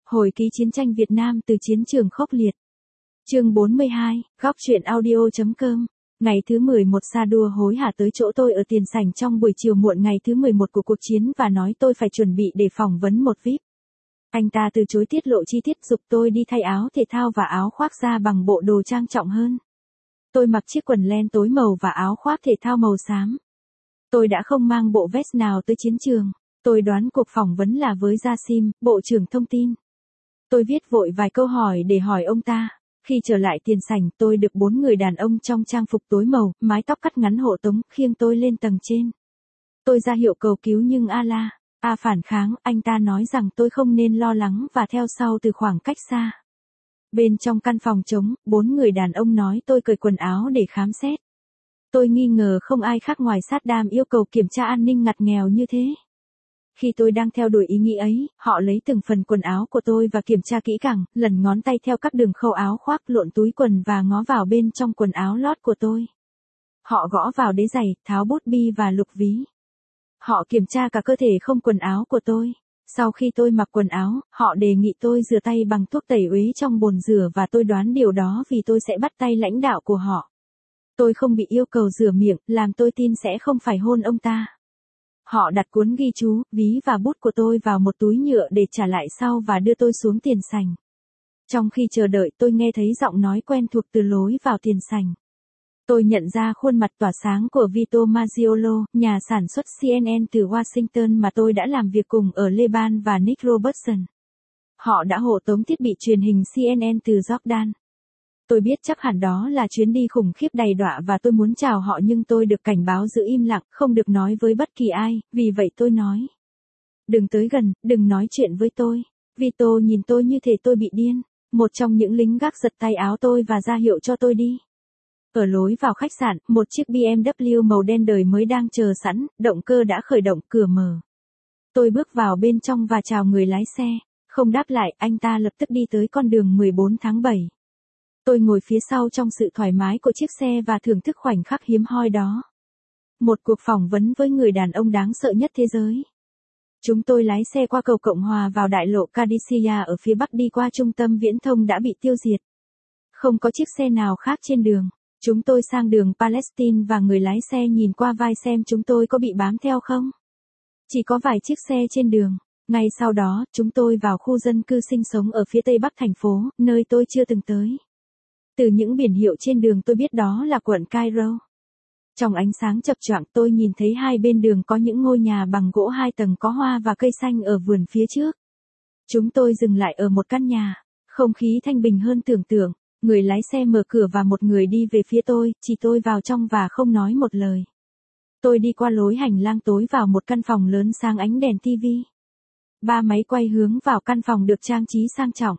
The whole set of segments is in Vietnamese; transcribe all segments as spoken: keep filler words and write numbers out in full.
Hồi ký chiến tranh Việt Nam từ chiến trường khốc liệt. Chương bốn mươi hai, góc truyện audio.com. Ngày thứ mười một Sa Đua hối hả tới chỗ tôi ở tiền sảnh trong buổi chiều muộn ngày thứ mười một của cuộc chiến và nói tôi phải chuẩn bị để phỏng vấn một vi ai pi. Anh ta từ chối tiết lộ chi tiết, giục tôi đi thay áo thể thao và áo khoác da bằng bộ đồ trang trọng hơn. Tôi mặc chiếc quần len tối màu và áo khoác thể thao màu xám. Tôi đã không mang bộ vest nào tới chiến trường. Tôi đoán cuộc phỏng vấn là với Jasim, Bộ trưởng Thông tin. Tôi viết vội vài câu hỏi để hỏi ông ta. Khi trở lại tiền sảnh, tôi được bốn người đàn ông trong trang phục tối màu, mái tóc cắt ngắn hộ tống, khiêng tôi lên tầng trên. Tôi ra hiệu cầu cứu nhưng A la, A phản kháng, anh ta nói rằng tôi không nên lo lắng và theo sau từ khoảng cách xa. Bên trong căn phòng trống, bốn người đàn ông nói tôi cởi quần áo để khám xét. Tôi nghi ngờ không ai khác ngoài Saddam yêu cầu kiểm tra an ninh ngặt nghèo như thế. Khi tôi đang theo đuổi ý nghĩ ấy, họ lấy từng phần quần áo của tôi và kiểm tra kỹ càng, lần ngón tay theo các đường khâu áo khoác, lộn túi quần và ngó vào bên trong quần áo lót của tôi. Họ gõ vào đế giày, tháo bút bi và lục ví. Họ kiểm tra cả cơ thể không quần áo của tôi. Sau khi tôi mặc quần áo, họ đề nghị tôi rửa tay bằng thuốc tẩy uế trong bồn rửa và tôi đoán điều đó vì tôi sẽ bắt tay lãnh đạo của họ. Tôi không bị yêu cầu rửa miệng, làm tôi tin sẽ không phải hôn ông ta. Họ đặt cuốn ghi chú, ví và bút của tôi vào một túi nhựa để trả lại sau và đưa tôi xuống tiền sảnh. Trong khi chờ đợi, tôi nghe thấy giọng nói quen thuộc từ lối vào tiền sảnh. Tôi nhận ra khuôn mặt tỏa sáng của Vito Maggiolo, nhà sản xuất xê en en từ Washington mà tôi đã làm việc cùng ở Lebanon, và Nick Robertson. Họ đã hộ tống thiết bị truyền hình xê en en từ Jordan. Tôi biết chắc hẳn đó là chuyến đi khủng khiếp đầy đọa và tôi muốn chào họ nhưng tôi được cảnh báo giữ im lặng, không được nói với bất kỳ ai, vì vậy tôi nói. Đừng tới gần, đừng nói chuyện với tôi. Vito nhìn tôi như thể tôi bị điên. Một trong những lính gác giật tay áo tôi và ra hiệu cho tôi đi. Ở lối vào khách sạn, một chiếc bê em vê màu đen đời mới đang chờ sẵn, động cơ đã khởi động, cửa mở. Tôi bước vào bên trong và chào người lái xe. Không đáp lại, anh ta lập tức đi tới con đường mười bốn tháng bảy. Tôi ngồi phía sau trong sự thoải mái của chiếc xe và thưởng thức khoảnh khắc hiếm hoi đó. Một cuộc phỏng vấn với người đàn ông đáng sợ nhất thế giới. Chúng tôi lái xe qua cầu Cộng Hòa vào đại lộ Qadisiyah ở phía bắc đi qua trung tâm viễn thông đã bị tiêu diệt. Không có chiếc xe nào khác trên đường. Chúng tôi sang đường Palestine và người lái xe nhìn qua vai xem chúng tôi có bị bám theo không. Chỉ có vài chiếc xe trên đường. Ngay sau đó, chúng tôi vào khu dân cư sinh sống ở phía tây bắc thành phố, nơi tôi chưa từng tới. Từ những biển hiệu trên đường tôi biết đó là quận Cairo. Trong ánh sáng chập choạng tôi nhìn thấy hai bên đường có những ngôi nhà bằng gỗ hai tầng có hoa và cây xanh ở vườn phía trước. Chúng tôi dừng lại ở một căn nhà, không khí thanh bình hơn tưởng tượng. Người lái xe mở cửa và một người đi về phía tôi, chỉ tôi vào trong và không nói một lời. Tôi đi qua lối hành lang tối vào một căn phòng lớn sáng ánh đèn tivi. Ba máy quay hướng vào căn phòng được trang trí sang trọng.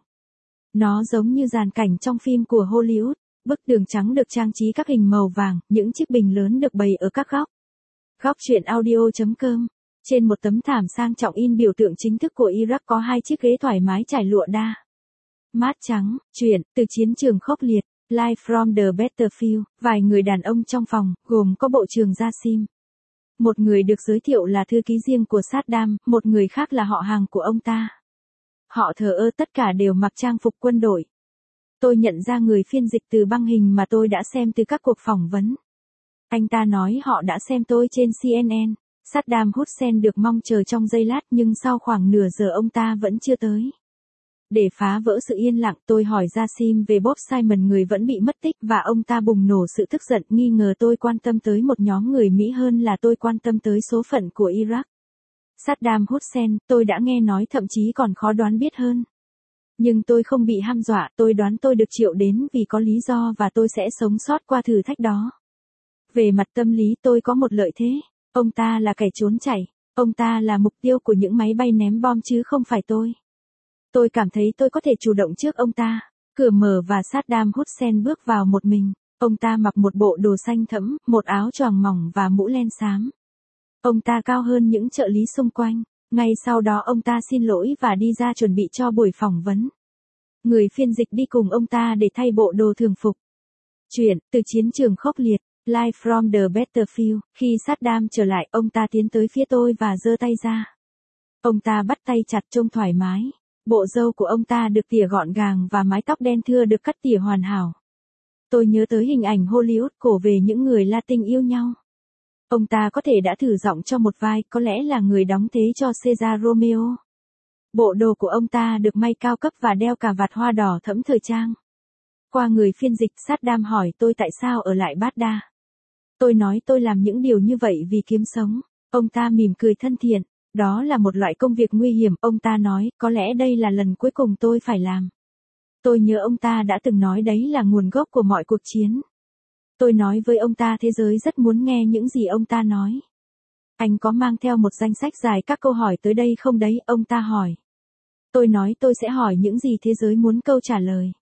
Nó giống như dàn cảnh trong phim của Hollywood, bức tường trắng được trang trí các hình màu vàng, những chiếc bình lớn được bày ở các góc. Góc truyện audio.com. Trên một tấm thảm sang trọng in biểu tượng chính thức của Iraq có hai chiếc ghế thoải mái trải lụa đa mát trắng. Truyện từ chiến trường khốc liệt, Live from the Battlefield. Vài người đàn ông trong phòng, gồm có Bộ trưởng Jasim. Một người được giới thiệu là thư ký riêng của Saddam, một người khác là họ hàng của ông ta. Họ thờ ơ, tất cả đều mặc trang phục quân đội. Tôi nhận ra người phiên dịch từ băng hình mà tôi đã xem từ các cuộc phỏng vấn. Anh ta nói họ đã xem tôi trên xê en en. Saddam Hussein được mong chờ trong giây lát nhưng sau khoảng nửa giờ ông ta vẫn chưa tới. Để phá vỡ sự yên lặng, tôi hỏi Jasim về Bob Simon, người vẫn bị mất tích, và ông ta bùng nổ sự tức giận, nghi ngờ tôi quan tâm tới một nhóm người Mỹ hơn là tôi quan tâm tới số phận của Iraq. Saddam Hussein, tôi đã nghe nói, thậm chí còn khó đoán biết hơn. Nhưng tôi không bị hăm dọa, tôi đoán tôi được triệu đến vì có lý do và tôi sẽ sống sót qua thử thách đó. Về mặt tâm lý tôi có một lợi thế. Ông ta là kẻ trốn chạy. Ông ta là mục tiêu của những máy bay ném bom chứ không phải tôi. Tôi cảm thấy tôi có thể chủ động trước ông ta. Cửa mở và Saddam Hussein bước vào một mình. Ông ta mặc một bộ đồ xanh thẫm, một áo choàng mỏng và mũ len xám. Ông ta cao hơn những trợ lý xung quanh. Ngay sau đó ông ta xin lỗi và đi ra chuẩn bị cho buổi phỏng vấn. Người phiên dịch đi cùng ông ta để thay bộ đồ thường phục. Chuyện từ chiến trường khốc liệt, Live from the Battlefield. Khi Saddam trở lại, ông ta tiến tới phía tôi và giơ tay ra. Ông ta bắt tay chặt trông thoải mái. Bộ râu của ông ta được tỉa gọn gàng và mái tóc đen thưa được cắt tỉa hoàn hảo. Tôi nhớ tới hình ảnh Hollywood cổ về những người Latin yêu nhau. Ông ta có thể đã thử giọng cho một vai, có lẽ là người đóng thế cho Cesar Romeo. Bộ đồ của ông ta được may cao cấp và đeo cà vạt hoa đỏ thẫm thời trang. Qua người phiên dịch, Saddam hỏi tôi tại sao ở lại Baghdad. Tôi nói tôi làm những điều như vậy vì kiếm sống. Ông ta mỉm cười thân thiện. Đó là một loại công việc nguy hiểm, ông ta nói, có lẽ đây là lần cuối cùng tôi phải làm. Tôi nhớ ông ta đã từng nói đấy là nguồn gốc của mọi cuộc chiến. Tôi nói với ông ta thế giới rất muốn nghe những gì ông ta nói. Anh có mang theo một danh sách dài các câu hỏi tới đây không đấy, ông ta hỏi. Tôi nói tôi sẽ hỏi những gì thế giới muốn câu trả lời.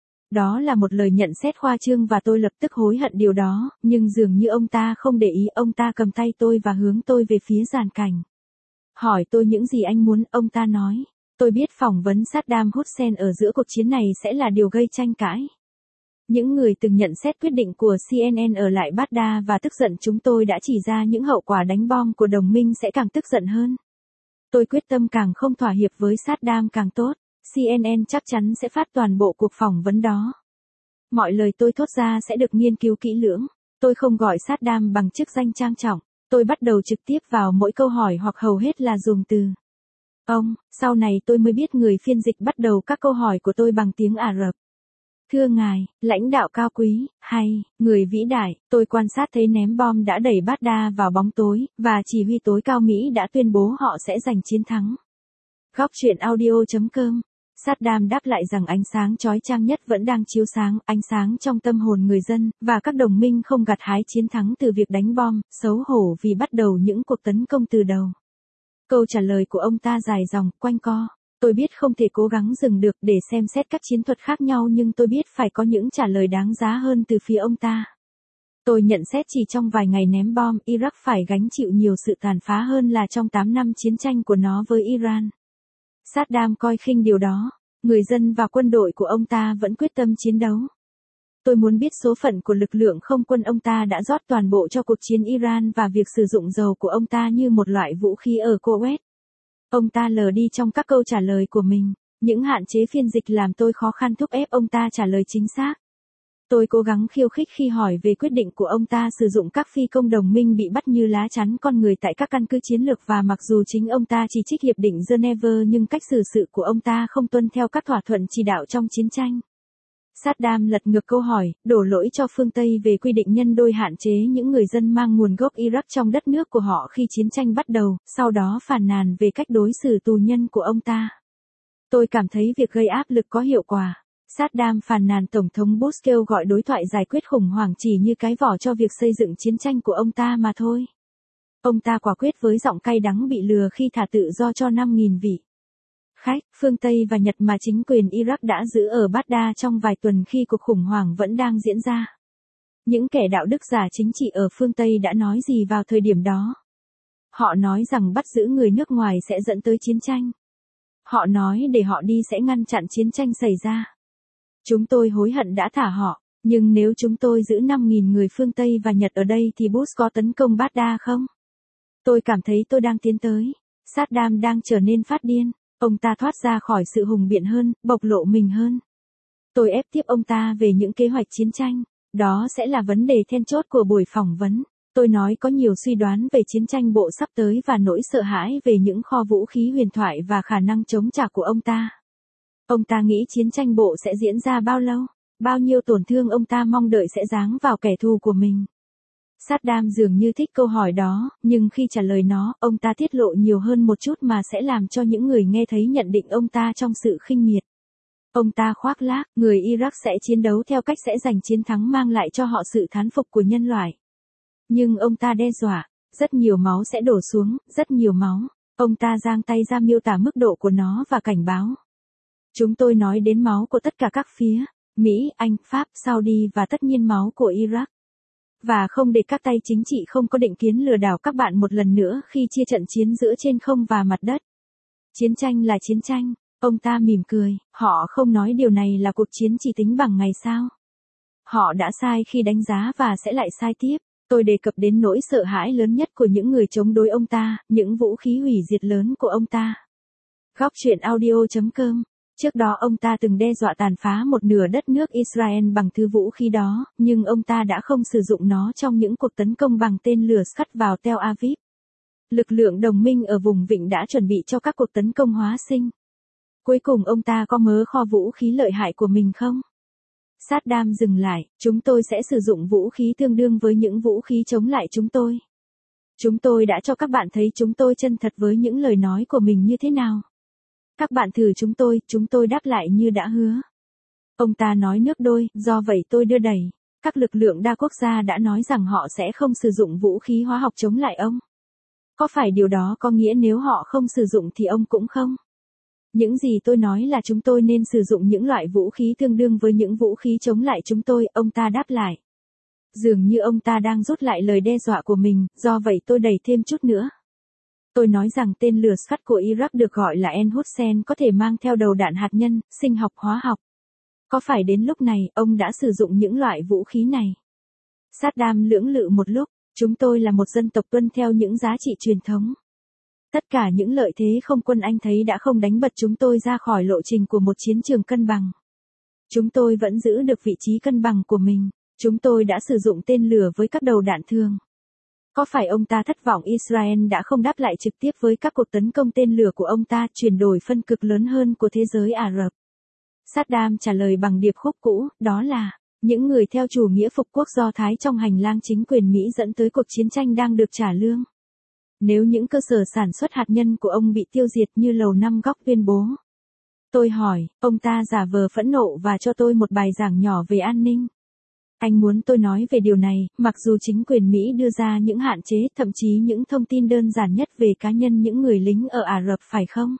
Đó là một lời nhận xét khoa trương và tôi lập tức hối hận điều đó, nhưng dường như ông ta không để ý, ông ta cầm tay tôi và hướng tôi về phía giàn cảnh. Hỏi tôi những gì anh muốn, ông ta nói. Tôi biết phỏng vấn Saddam Hussein ở giữa cuộc chiến này sẽ là điều gây tranh cãi. Những người từng nhận xét quyết định của xê en en ở lại Baghdad và tức giận chúng tôi đã chỉ ra những hậu quả đánh bom của đồng minh sẽ càng tức giận hơn. Tôi quyết tâm càng không thỏa hiệp với Saddam càng tốt. xê en en chắc chắn sẽ phát toàn bộ cuộc phỏng vấn đó. Mọi lời tôi thốt ra sẽ được nghiên cứu kỹ lưỡng. Tôi không gọi Saddam bằng chức danh trang trọng. Tôi bắt đầu trực tiếp vào mỗi câu hỏi hoặc hầu hết là dùng từ ông. Sau này tôi mới biết người phiên dịch bắt đầu các câu hỏi của tôi bằng tiếng Ả Rập. Thưa ngài, lãnh đạo cao quý, hay, người vĩ đại, tôi quan sát thấy ném bom đã đẩy Baghdad vào bóng tối, và chỉ huy tối cao Mỹ đã tuyên bố họ sẽ giành chiến thắng. Góc truyện audio chấm com. Saddam đáp lại rằng ánh sáng chói chang nhất vẫn đang chiếu sáng, ánh sáng trong tâm hồn người dân, và các đồng minh không gặt hái chiến thắng từ việc đánh bom, xấu hổ vì bắt đầu những cuộc tấn công từ đầu. Câu trả lời của ông ta dài dòng, quanh co. Tôi biết không thể cố gắng dừng được để xem xét các chiến thuật khác nhau nhưng tôi biết phải có những trả lời đáng giá hơn từ phía ông ta. Tôi nhận xét chỉ trong vài ngày ném bom, Iraq phải gánh chịu nhiều sự tàn phá hơn là trong tám năm chiến tranh của nó với Iran. Saddam coi khinh điều đó. Người dân và quân đội của ông ta vẫn quyết tâm chiến đấu. Tôi muốn biết số phận của lực lượng không quân ông ta đã rót toàn bộ cho cuộc chiến Iran và việc sử dụng dầu của ông ta như một loại vũ khí ở Kuwait. Ông ta lờ đi trong các câu trả lời của mình. Những hạn chế phiên dịch làm tôi khó khăn thúc ép ông ta trả lời chính xác. Tôi cố gắng khiêu khích khi hỏi về quyết định của ông ta sử dụng các phi công đồng minh bị bắt như lá chắn con người tại các căn cứ chiến lược và mặc dù chính ông ta chỉ trích Hiệp định Geneva nhưng cách xử sự của ông ta không tuân theo các thỏa thuận chỉ đạo trong chiến tranh. Saddam lật ngược câu hỏi, đổ lỗi cho phương Tây về quy định nhân đôi hạn chế những người dân mang nguồn gốc Iraq trong đất nước của họ khi chiến tranh bắt đầu, sau đó phàn nàn về cách đối xử tù nhân của ông ta. Tôi cảm thấy việc gây áp lực có hiệu quả. Saddam phàn nàn Tổng thống Bush kêu gọi đối thoại giải quyết khủng hoảng chỉ như cái vỏ cho việc xây dựng chiến tranh của ông ta mà thôi. Ông ta quả quyết với giọng cay đắng bị lừa khi thả tự do cho năm nghìn vị khách, phương Tây và Nhật mà chính quyền Iraq đã giữ ở Baghdad trong vài tuần khi cuộc khủng hoảng vẫn đang diễn ra. Những kẻ đạo đức giả chính trị ở phương Tây đã nói gì vào thời điểm đó? Họ nói rằng bắt giữ người nước ngoài sẽ dẫn tới chiến tranh. Họ nói để họ đi sẽ ngăn chặn chiến tranh xảy ra. Chúng tôi hối hận đã thả họ, nhưng nếu chúng tôi giữ năm nghìn người phương Tây và Nhật ở đây thì Bush có tấn công Baghdad không? Tôi cảm thấy tôi đang tiến tới. Saddam đang trở nên phát điên. Ông ta thoát ra khỏi sự hùng biện hơn, bộc lộ mình hơn. Tôi ép tiếp ông ta về những kế hoạch chiến tranh. Đó sẽ là vấn đề then chốt của buổi phỏng vấn. Tôi nói có nhiều suy đoán về chiến tranh bộ sắp tới và nỗi sợ hãi về những kho vũ khí huyền thoại và khả năng chống trả của ông ta. Ông ta nghĩ chiến tranh bộ sẽ diễn ra bao lâu? Bao nhiêu tổn thương ông ta mong đợi sẽ giáng vào kẻ thù của mình? Saddam dường như thích câu hỏi đó, nhưng khi trả lời nó, ông ta tiết lộ nhiều hơn một chút mà sẽ làm cho những người nghe thấy nhận định ông ta trong sự khinh miệt. Ông ta khoác lác, người Iraq sẽ chiến đấu theo cách sẽ giành chiến thắng mang lại cho họ sự thán phục của nhân loại. Nhưng ông ta đe dọa, rất nhiều máu sẽ đổ xuống, rất nhiều máu. Ông ta giang tay ra miêu tả mức độ của nó và cảnh báo. Chúng tôi nói đến máu của tất cả các phía, Mỹ, Anh, Pháp, Saudi và tất nhiên máu của Iraq. Và không để các tay chính trị không có định kiến lừa đảo các bạn một lần nữa khi chia trận chiến giữa trên không và mặt đất. Chiến tranh là chiến tranh, ông ta mỉm cười, họ không nói điều này là cuộc chiến chỉ tính bằng ngày sao. Họ đã sai khi đánh giá và sẽ lại sai tiếp. Tôi đề cập đến nỗi sợ hãi lớn nhất của những người chống đối ông ta, những vũ khí hủy diệt lớn của ông ta. Góc truyện audio chấm com. Trước đó ông ta từng đe dọa tàn phá một nửa đất nước Israel bằng thứ vũ khí đó, nhưng ông ta đã không sử dụng nó trong những cuộc tấn công bằng tên lửa Scud vào Tel Aviv. Lực lượng đồng minh ở vùng vịnh đã chuẩn bị cho các cuộc tấn công hóa sinh. Cuối cùng ông ta có mớ kho vũ khí lợi hại của mình không? Saddam dừng lại, chúng tôi sẽ sử dụng vũ khí tương đương với những vũ khí chống lại chúng tôi. Chúng tôi đã cho các bạn thấy chúng tôi chân thật với những lời nói của mình như thế nào. Các bạn thử chúng tôi, chúng tôi đáp lại như đã hứa. Ông ta nói nước đôi, do vậy tôi đưa đẩy. Các lực lượng đa quốc gia đã nói rằng họ sẽ không sử dụng vũ khí hóa học chống lại ông. Có phải điều đó có nghĩa nếu họ không sử dụng thì ông cũng không? Những gì tôi nói là chúng tôi nên sử dụng những loại vũ khí tương đương với những vũ khí chống lại chúng tôi, ông ta đáp lại. Dường như ông ta đang rút lại lời đe dọa của mình, do vậy tôi đẩy thêm chút nữa. Tôi nói rằng tên lửa Scud của Iraq được gọi là En-Hussein có thể mang theo đầu đạn hạt nhân, sinh học hóa học. Có phải đến lúc này, ông đã sử dụng những loại vũ khí này? Saddam lưỡng lự một lúc, chúng tôi là một dân tộc tuân theo những giá trị truyền thống. Tất cả những lợi thế không quân Anh thấy đã không đánh bật chúng tôi ra khỏi lộ trình của một chiến trường cân bằng. Chúng tôi vẫn giữ được vị trí cân bằng của mình. Chúng tôi đã sử dụng tên lửa với các đầu đạn thường. Có phải ông ta thất vọng Israel đã không đáp lại trực tiếp với các cuộc tấn công tên lửa của ông ta, chuyển đổi phân cực lớn hơn của thế giới Ả Rập? Saddam trả lời bằng điệp khúc cũ, đó là, những người theo chủ nghĩa phục quốc Do Thái trong hành lang chính quyền Mỹ dẫn tới cuộc chiến tranh đang được trả lương. Nếu những cơ sở sản xuất hạt nhân của ông bị tiêu diệt như Lầu Năm Góc tuyên bố. Tôi hỏi, ông ta giả vờ phẫn nộ và cho tôi một bài giảng nhỏ về an ninh. Anh muốn tôi nói về điều này, mặc dù chính quyền Mỹ đưa ra những hạn chế, thậm chí những thông tin đơn giản nhất về cá nhân những người lính ở Ả Rập phải không?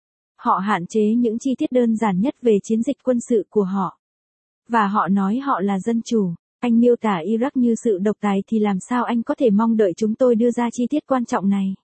Họ hạn chế những chi tiết đơn giản nhất về chiến dịch quân sự của họ. Và họ nói họ là dân chủ. Anh miêu tả Iraq như sự độc tài thì làm sao anh có thể mong đợi chúng tôi đưa ra chi tiết quan trọng này?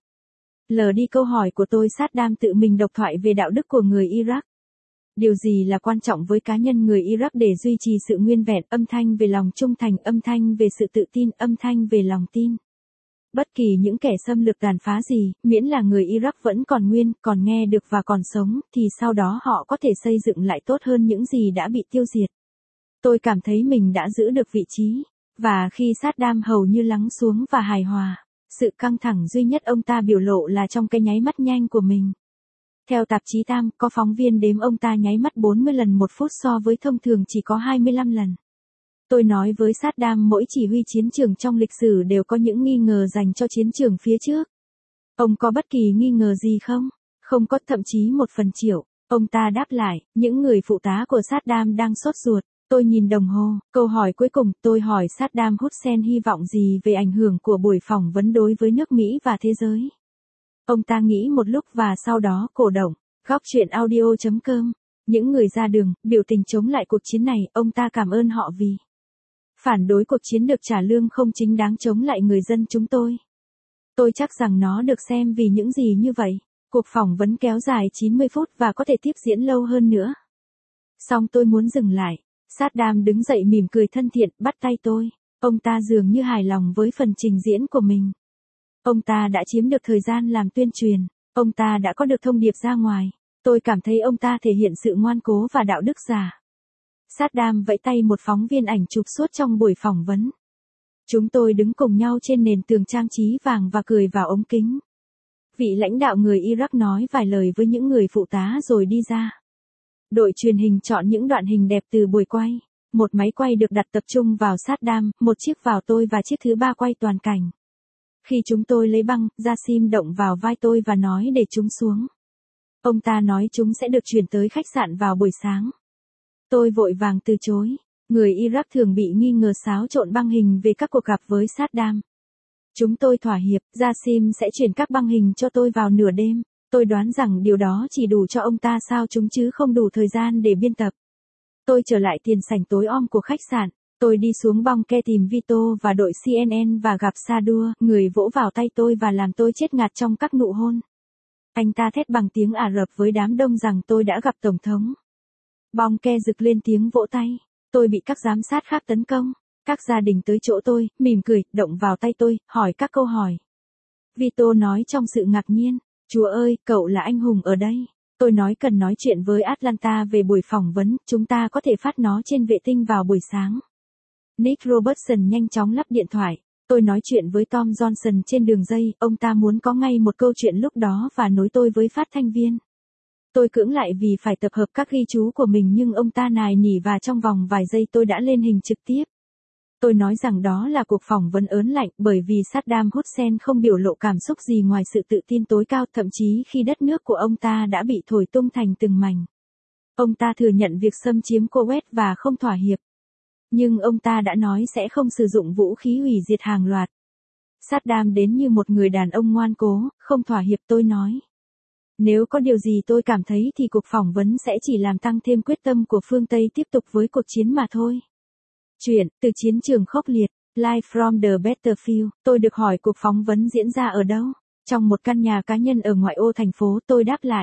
Lờ đi câu hỏi của tôi, Saddam tự mình độc thoại về đạo đức của người Iraq. Điều gì là quan trọng với cá nhân người Iraq để duy trì sự nguyên vẹn, âm thanh về lòng trung thành, âm thanh về sự tự tin, âm thanh về lòng tin. Bất kỳ những kẻ xâm lược tàn phá gì, miễn là người Iraq vẫn còn nguyên, còn nghe được và còn sống, thì sau đó họ có thể xây dựng lại tốt hơn những gì đã bị tiêu diệt. Tôi cảm thấy mình đã giữ được vị trí, và khi Saddam hầu như lắng xuống và hài hòa, sự căng thẳng duy nhất ông ta biểu lộ là trong cái nháy mắt nhanh của mình. Theo tạp chí Time, có phóng viên đếm ông ta nháy mắt bốn mươi lần một phút so với thông thường chỉ có hai mươi lăm lần. Tôi nói với Saddam mỗi chỉ huy chiến trường trong lịch sử đều có những nghi ngờ dành cho chiến trường phía trước. Ông có bất kỳ nghi ngờ gì không? Không có, thậm chí một phần triệu. Ông ta đáp lại, những người phụ tá của Saddam đang sốt ruột. Tôi nhìn đồng hồ, câu hỏi cuối cùng, tôi hỏi Saddam Hussein hy vọng gì về ảnh hưởng của buổi phỏng vấn đối với nước Mỹ và thế giới. Ông ta nghĩ một lúc và sau đó cổ động. Góc truyện audio chấm com. Những người ra đường, biểu tình chống lại cuộc chiến này, ông ta cảm ơn họ vì phản đối cuộc chiến được trả lương không chính đáng chống lại người dân chúng tôi. Tôi chắc rằng nó được xem vì những gì như vậy. Cuộc phỏng vấn kéo dài chín mươi phút và có thể tiếp diễn lâu hơn nữa. Song tôi muốn dừng lại. Saddam đứng dậy mỉm cười thân thiện, bắt tay tôi. Ông ta dường như hài lòng với phần trình diễn của mình. Ông ta đã chiếm được thời gian làm tuyên truyền. Ông ta đã có được thông điệp ra ngoài. Tôi cảm thấy ông ta thể hiện sự ngoan cố và đạo đức giả. Saddam vẫy tay một phóng viên ảnh chụp suốt trong buổi phỏng vấn. Chúng tôi đứng cùng nhau trên nền tường trang trí vàng và cười vào ống kính. Vị lãnh đạo người Iraq nói vài lời với những người phụ tá rồi đi ra. Đội truyền hình chọn những đoạn hình đẹp từ buổi quay. Một máy quay được đặt tập trung vào Saddam, một chiếc vào tôi và chiếc thứ ba quay toàn cảnh. Khi chúng tôi lấy băng, Jassim động vào vai tôi và nói để chúng xuống. Ông ta nói chúng sẽ được chuyển tới khách sạn vào buổi sáng. Tôi vội vàng từ chối. Người Iraq thường bị nghi ngờ xáo trộn băng hình về các cuộc gặp với Saddam. Chúng tôi thỏa hiệp, Jassim sẽ chuyển các băng hình cho tôi vào nửa đêm. Tôi đoán rằng điều đó chỉ đủ cho ông ta sao chúng chứ không đủ thời gian để biên tập. Tôi trở lại tiền sảnh tối om của khách sạn. Tôi đi xuống bong ke tìm Vito và đội xê en en và gặp Sadua, người vỗ vào tay tôi và làm tôi chết ngạt trong các nụ hôn. Anh ta thét bằng tiếng Ả Rập với đám đông rằng tôi đã gặp Tổng thống. Bong ke rực lên tiếng vỗ tay. Tôi bị các giám sát khác tấn công. Các gia đình tới chỗ tôi, mỉm cười, động vào tay tôi, hỏi các câu hỏi. Vito nói trong sự ngạc nhiên. Chúa ơi, cậu là anh hùng ở đây. Tôi nói cần nói chuyện với Atlanta về buổi phỏng vấn, chúng ta có thể phát nó trên vệ tinh vào buổi sáng. Nick Robertson nhanh chóng lắp điện thoại. Tôi nói chuyện với Tom Johnson trên đường dây, ông ta muốn có ngay một câu chuyện lúc đó và nối tôi với phát thanh viên. Tôi cưỡng lại vì phải tập hợp các ghi chú của mình nhưng ông ta nài nỉ và trong vòng vài giây tôi đã lên hình trực tiếp. Tôi nói rằng đó là cuộc phỏng vấn ớn lạnh bởi vì Saddam Hussein không biểu lộ cảm xúc gì ngoài sự tự tin tối cao, thậm chí khi đất nước của ông ta đã bị thổi tung thành từng mảnh. Ông ta thừa nhận việc xâm chiếm Kuwait và không thỏa hiệp. Nhưng ông ta đã nói sẽ không sử dụng vũ khí hủy diệt hàng loạt. Saddam đến như một người đàn ông ngoan cố, không thỏa hiệp, tôi nói. Nếu có điều gì tôi cảm thấy thì cuộc phỏng vấn sẽ chỉ làm tăng thêm quyết tâm của phương Tây tiếp tục với cuộc chiến mà thôi. Chuyện, từ chiến trường khốc liệt, Live from the Battlefield, tôi được hỏi cuộc phỏng vấn diễn ra ở đâu? Trong một căn nhà cá nhân ở ngoại ô thành phố, tôi đáp lại.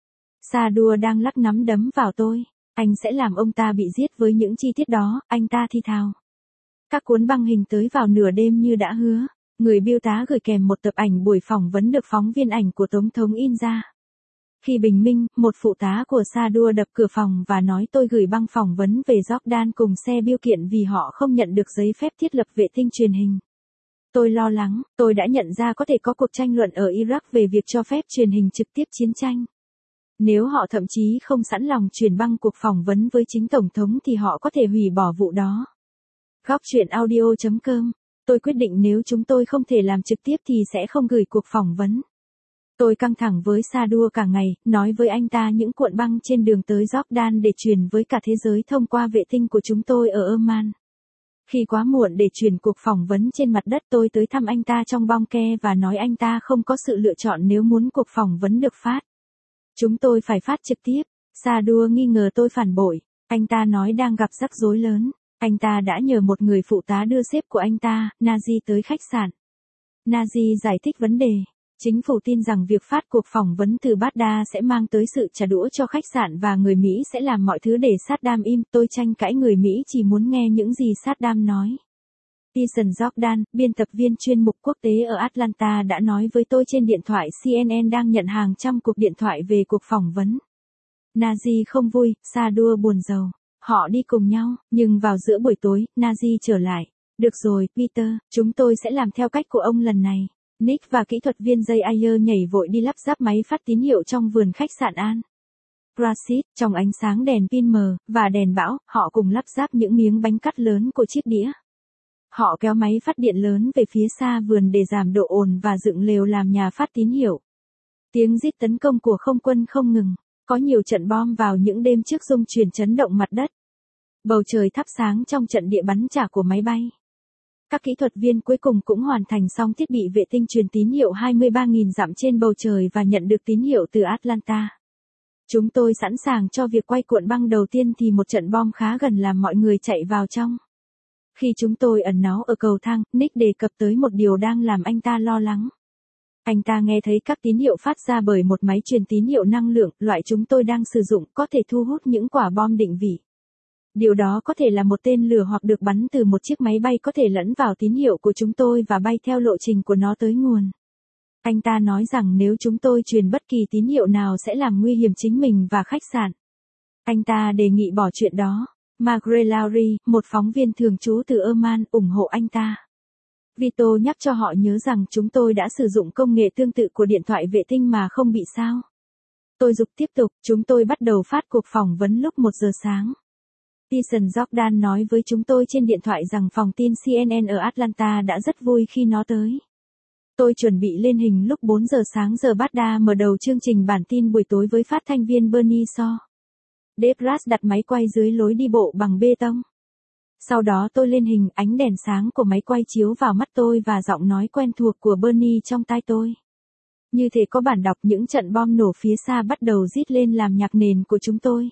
Sadua đang lắc nắm đấm vào tôi. Anh sẽ làm ông ta bị giết với những chi tiết đó, anh ta thi thào. Các cuốn băng hình tới vào nửa đêm như đã hứa. Người biêu tá gửi kèm một tập ảnh buổi phỏng vấn được phóng viên ảnh của Tổng thống in ra. Khi bình minh, một phụ tá của Sadua đập cửa phòng và nói tôi gửi băng phỏng vấn về Jordan cùng xe biêu kiện vì họ không nhận được giấy phép thiết lập vệ tinh truyền hình. Tôi lo lắng, tôi đã nhận ra có thể có cuộc tranh luận ở Iraq về việc cho phép truyền hình trực tiếp chiến tranh. Nếu họ thậm chí không sẵn lòng truyền băng cuộc phỏng vấn với chính Tổng thống thì họ có thể hủy bỏ vụ đó. Góc chuyện audio chấm com. Tôi quyết định nếu chúng tôi không thể làm trực tiếp thì sẽ không gửi cuộc phỏng vấn. Tôi căng thẳng với Sadua cả ngày, nói với anh ta những cuộn băng trên đường tới Jordan để truyền với cả thế giới thông qua vệ tinh của chúng tôi ở Oman. Khi quá muộn để truyền cuộc phỏng vấn trên mặt đất, tôi tới thăm anh ta trong bong ke và nói anh ta không có sự lựa chọn nếu muốn cuộc phỏng vấn được phát. Chúng tôi phải phát trực tiếp. Sadua nghi ngờ tôi phản bội. Anh ta nói đang gặp rắc rối lớn. Anh ta đã nhờ một người phụ tá đưa sếp của anh ta, Nazi, tới khách sạn. Nazi giải thích vấn đề. Chính phủ tin rằng việc phát cuộc phỏng vấn từ Baghdad sẽ mang tới sự trả đũa cho khách sạn và người Mỹ sẽ làm mọi thứ để Saddam im. Tôi tranh cãi, người Mỹ chỉ muốn nghe những gì Saddam nói. Jason Jordan, biên tập viên chuyên mục quốc tế ở Atlanta đã nói với tôi trên điện thoại C N N đang nhận hàng trăm cuộc điện thoại về cuộc phỏng vấn. Nazi không vui, Sadua buồn rầu. Họ đi cùng nhau, nhưng vào giữa buổi tối, Nazi trở lại. Được rồi, Peter, chúng tôi sẽ làm theo cách của ông lần này. Nick và kỹ thuật viên Jay Ayer nhảy vội đi lắp ráp máy phát tín hiệu trong vườn khách sạn An Rashid, trong ánh sáng đèn pin mờ và đèn bão, họ cùng lắp ráp những miếng bánh cắt lớn của chiếc đĩa. Họ kéo máy phát điện lớn về phía xa vườn để giảm độ ồn và dựng lều làm nhà phát tín hiệu. Tiếng rít tấn công của không quân không ngừng. Có nhiều trận bom vào những đêm trước rung chuyển chấn động mặt đất. Bầu trời thắp sáng trong trận địa bắn trả của máy bay. Các kỹ thuật viên cuối cùng cũng hoàn thành xong thiết bị vệ tinh truyền tín hiệu hai mươi ba nghìn dặm trên bầu trời và nhận được tín hiệu từ Atlanta. Chúng tôi sẵn sàng cho việc quay cuộn băng đầu tiên thì một trận bom khá gần làm mọi người chạy vào trong. Khi chúng tôi ẩn náu ở cầu thang, Nick đề cập tới một điều đang làm anh ta lo lắng. Anh ta nghe thấy các tín hiệu phát ra bởi một máy truyền tín hiệu năng lượng, loại chúng tôi đang sử dụng, có thể thu hút những quả bom định vị. Điều đó có thể là một tên lửa hoặc được bắn từ một chiếc máy bay có thể lẫn vào tín hiệu của chúng tôi và bay theo lộ trình của nó tới nguồn. Anh ta nói rằng nếu chúng tôi truyền bất kỳ tín hiệu nào sẽ làm nguy hiểm chính mình và khách sạn. Anh ta đề nghị bỏ chuyện đó. Margaret Lowry, một phóng viên thường trú từ Oman, ủng hộ anh ta. Vito nhắc cho họ nhớ rằng chúng tôi đã sử dụng công nghệ tương tự của điện thoại vệ tinh mà không bị sao. Tôi giục tiếp tục, chúng tôi bắt đầu phát cuộc phỏng vấn lúc một giờ sáng. Jason Jordan nói với chúng tôi trên điện thoại rằng phòng tin C N N ở Atlanta đã rất vui khi nó tới. Tôi chuẩn bị lên hình lúc bốn giờ sáng giờ Baghdad mở đầu chương trình bản tin buổi tối với phát thanh viên Bernie Shaw. Debras đặt máy quay dưới lối đi bộ bằng bê tông. Sau đó tôi lên hình, ánh đèn sáng của máy quay chiếu vào mắt tôi và giọng nói quen thuộc của Bernie trong tai tôi. Như thể có bản đọc, những trận bom nổ phía xa bắt đầu rít lên làm nhạc nền của chúng tôi.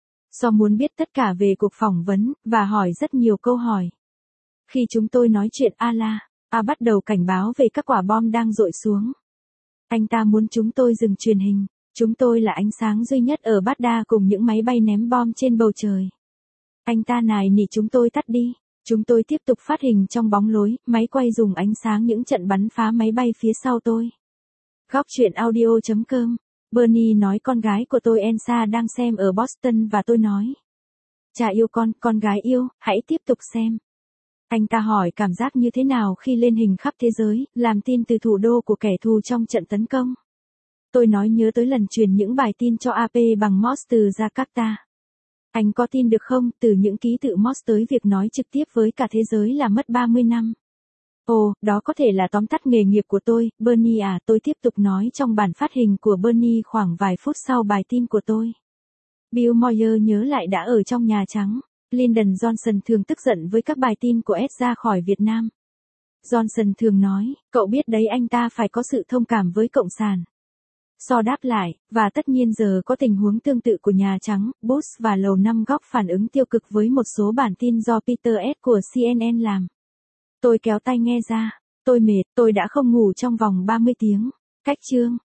Do muốn biết tất cả về cuộc phỏng vấn, và hỏi rất nhiều câu hỏi. Khi chúng tôi nói chuyện Allah, A bắt đầu cảnh báo về các quả bom đang dội xuống. Anh ta muốn chúng tôi dừng truyền hình. Chúng tôi là ánh sáng duy nhất ở Baghdad cùng những máy bay ném bom trên bầu trời. Anh ta nài nỉ chúng tôi tắt đi. Chúng tôi tiếp tục phát hình trong bóng lối, máy quay dùng ánh sáng những trận bắn phá máy bay phía sau tôi. Góc chuyện audio chấm com Bernie nói con gái của tôi Elsa đang xem ở Boston và tôi nói. Cha yêu con, con gái yêu, hãy tiếp tục xem. Anh ta hỏi cảm giác như thế nào khi lên hình khắp thế giới, làm tin từ thủ đô của kẻ thù trong trận tấn công. Tôi nói nhớ tới lần truyền những bài tin cho a pê bằng Morse từ Jakarta. Anh có tin được không, từ những ký tự Morse tới việc nói trực tiếp với cả thế giới là mất ba mươi năm. Ồ, đó có thể là tóm tắt nghề nghiệp của tôi, Bernie à, tôi tiếp tục nói trong bản phát hình của Bernie khoảng vài phút sau bài tin của tôi. Bill Moyer nhớ lại đã ở trong Nhà Trắng. Lyndon Johnson thường tức giận với các bài tin của Ed ra khỏi Việt Nam. Johnson thường nói, cậu biết đấy anh ta phải có sự thông cảm với Cộng sản. So đáp lại, và tất nhiên giờ có tình huống tương tự của Nhà Trắng, Bush và Lầu Năm Góc phản ứng tiêu cực với một số bản tin do Peter S. của xê en en làm. Tôi kéo tai nghe ra, tôi mệt, tôi đã không ngủ trong vòng ba mươi tiếng. Cách chương